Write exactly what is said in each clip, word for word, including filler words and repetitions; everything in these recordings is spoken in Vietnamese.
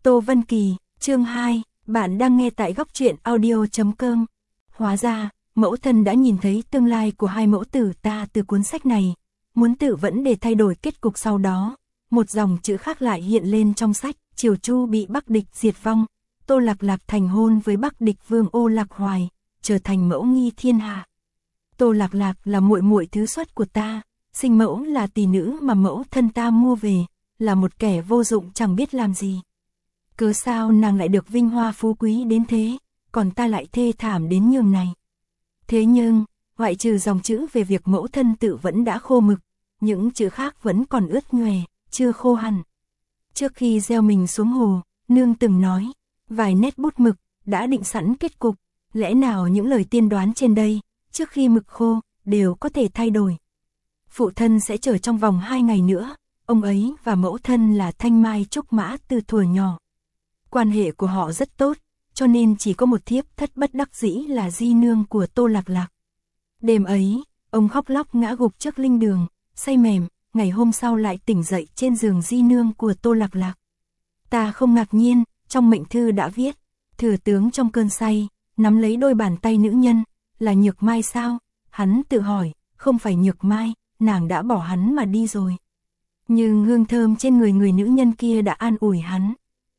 Tô Vân Kỳ, chương hai, bạn đang nghe tại góc truyện audio chấm com. Hóa ra, mẫu thân đã nhìn thấy tương lai của hai mẫu tử ta từ cuốn sách này, muốn tự vẫn để thay đổi kết cục sau đó. Một dòng chữ khác lại hiện lên trong sách, Triều Chu bị Bắc địch diệt vong, Tô Lạc Lạc thành hôn với Bắc địch vương Ô Lạc Hoài, trở thành mẫu nghi thiên hạ. Tô Lạc Lạc là muội muội thứ xuất của ta, sinh mẫu là tỷ nữ mà mẫu thân ta mua về, là một kẻ vô dụng chẳng biết làm gì. Cớ sao nàng lại được vinh hoa phú quý đến thế, còn ta lại thê thảm đến nhường này. Thế nhưng, ngoại trừ dòng chữ về việc mẫu thân tự vẫn đã khô mực, những chữ khác vẫn còn ướt nhòe, chưa khô hẳn. Trước khi gieo mình xuống hồ, nương từng nói, vài nét bút mực, đã định sẵn kết cục, lẽ nào những lời tiên đoán trên đây, trước khi mực khô, đều có thể thay đổi. Phụ thân sẽ chờ trong vòng hai ngày nữa, ông ấy và mẫu thân là Thanh Mai Trúc Mã từ thuở nhỏ. Quan hệ của họ rất tốt, cho nên chỉ có một thiếp thất bất đắc dĩ là di nương của Tô Lạc Lạc. Đêm ấy, ông khóc lóc ngã gục trước linh đường, say mềm, ngày hôm sau lại tỉnh dậy trên giường di nương của Tô Lạc Lạc. Ta không ngạc nhiên, trong mệnh thư đã viết, thừa tướng trong cơn say, nắm lấy đôi bàn tay nữ nhân, là Nhược Mai sao? Hắn tự hỏi, không phải Nhược Mai, nàng đã bỏ hắn mà đi rồi. Nhưng hương thơm trên người người nữ nhân kia đã an ủi hắn.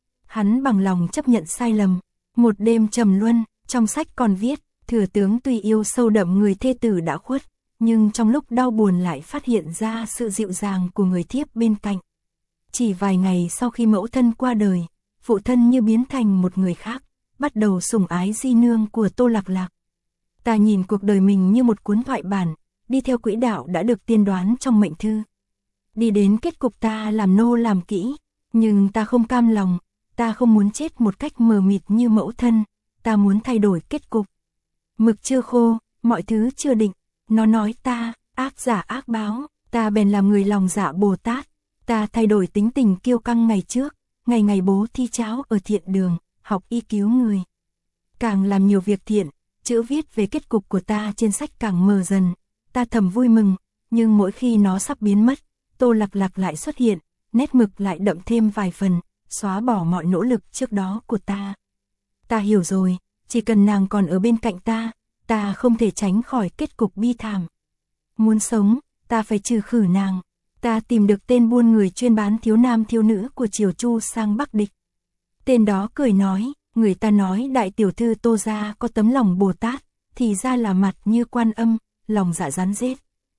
Hắn bằng lòng chấp nhận sai lầm. Một đêm trầm luân, trong sách còn viết, thừa tướng tuy yêu sâu đậm người thê tử đã khuất, nhưng trong lúc đau buồn lại phát hiện ra sự dịu dàng của người thiếp bên cạnh. Chỉ vài ngày sau khi mẫu thân qua đời, phụ thân như biến thành một người khác, bắt đầu sủng ái di nương của Tô Lạc Lạc. Ta nhìn cuộc đời mình như một cuốn thoại bản, đi theo quỹ đạo đã được tiên đoán trong mệnh thư. Đi đến kết cục ta làm nô làm kỹ, nhưng ta không cam lòng, ta không muốn chết một cách mờ mịt như mẫu thân, ta muốn thay đổi kết cục. Mực chưa khô, mọi thứ chưa định, nó nói ta, ác giả ác báo, ta bèn làm người lòng dạ Bồ Tát, ta thay đổi tính tình kiêu căng ngày trước, ngày ngày bố thi cháo ở thiện đường, học y cứu người. Càng làm nhiều việc thiện, chữ viết về kết cục của ta trên sách càng mờ dần, ta thầm vui mừng, nhưng mỗi khi nó sắp biến mất, Tô Lạc Lạc lại xuất hiện, nét mực lại đậm thêm vài phần, xóa bỏ mọi nỗ lực trước đó của ta. Ta hiểu rồi, chỉ cần nàng còn ở bên cạnh ta, ta không thể tránh khỏi kết cục bi thảm. Muốn sống, ta phải trừ khử nàng. Ta tìm được tên buôn người chuyên bán thiếu nam thiếu nữ của Triều Chu sang Bắc địch. Tên đó cười nói, người ta nói đại tiểu thư Tô gia có tấm lòng Bồ Tát, thì ra là mặt như Quan Âm, lòng dạ rắn rết.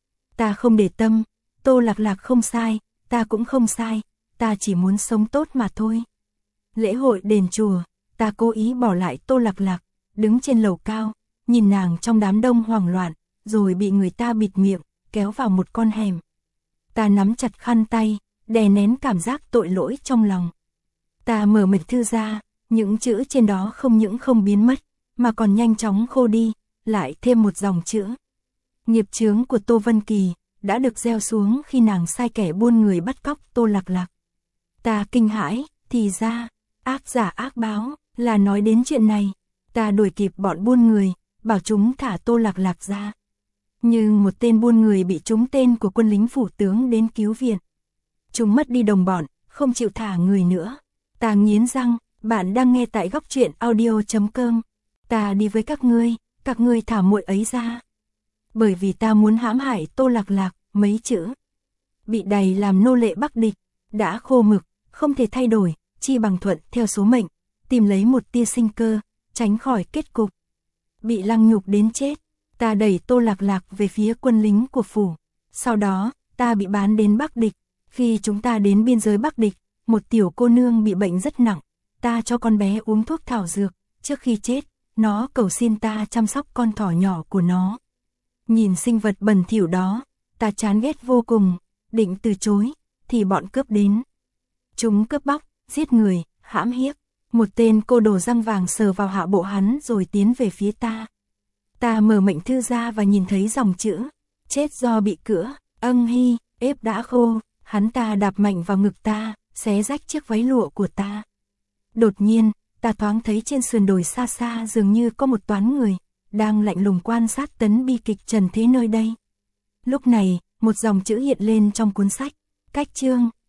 Ta không để tâm, Tô Lạc Lạc không sai, ta cũng không sai, ta chỉ muốn sống tốt mà thôi. Lễ hội đền chùa, ta cố ý bỏ lại Tô Lạc Lạc, đứng trên lầu cao, nhìn nàng trong đám đông hoảng loạn, rồi bị người ta bịt miệng, kéo vào một con hẻm. Ta nắm chặt khăn tay, đè nén cảm giác tội lỗi trong lòng. Ta mở mật thư ra, những chữ trên đó không những không biến mất, mà còn nhanh chóng khô đi, lại thêm một dòng chữ. Nghiệp chướng của Tô Vân Kỳ đã được gieo xuống khi nàng sai kẻ buôn người bắt cóc Tô Lạc Lạc. Ta kinh hãi, thì ra, ác giả ác báo, là nói đến chuyện này. Ta đuổi kịp bọn buôn người, bảo chúng thả Tô Lạc Lạc ra. Nhưng một tên buôn người bị trúng tên của quân lính phủ tướng đến cứu viện. Chúng mất đi đồng bọn, không chịu thả người nữa. Ta nghiến răng, bạn đang nghe tại góc truyện audio chấm com. Ta đi với các ngươi, các ngươi thả muội ấy ra. Bởi vì ta muốn hãm hại Tô Lạc Lạc, mấy chữ. Bị đày làm nô lệ Bắc địch, đã khô mực, không thể thay đổi, chi bằng thuận theo số mệnh, tìm lấy một tia sinh cơ, tránh khỏi kết cục. Bị lăng nhục đến chết, ta đẩy Tô Lạc Lạc về phía quân lính của phủ. Sau đó, ta bị bán đến Bắc địch. Khi chúng ta đến biên giới Bắc địch, một tiểu cô nương bị bệnh rất nặng. Ta cho con bé uống thuốc thảo dược, trước khi chết, nó cầu xin ta chăm sóc con thỏ nhỏ của nó. Nhìn sinh vật bẩn thỉu đó, ta chán ghét vô cùng, định từ chối, thì bọn cướp đến. Chúng cướp bóc, giết người, hãm hiếp. Một tên cô đồ răng vàng sờ vào hạ bộ hắn rồi tiến về phía ta. Ta mở mệnh thư ra và nhìn thấy dòng chữ, chết do bị cữa, âng hy, ếp đã khô. Hắn ta đạp mạnh vào ngực ta, xé rách chiếc váy lụa của ta. Đột nhiên, ta thoáng thấy trên sườn đồi xa xa dường như có một toán người, đang lạnh lùng quan sát tấn bi kịch trần thế nơi đây. Lúc này, một dòng chữ hiện lên trong cuốn sách, cách chương,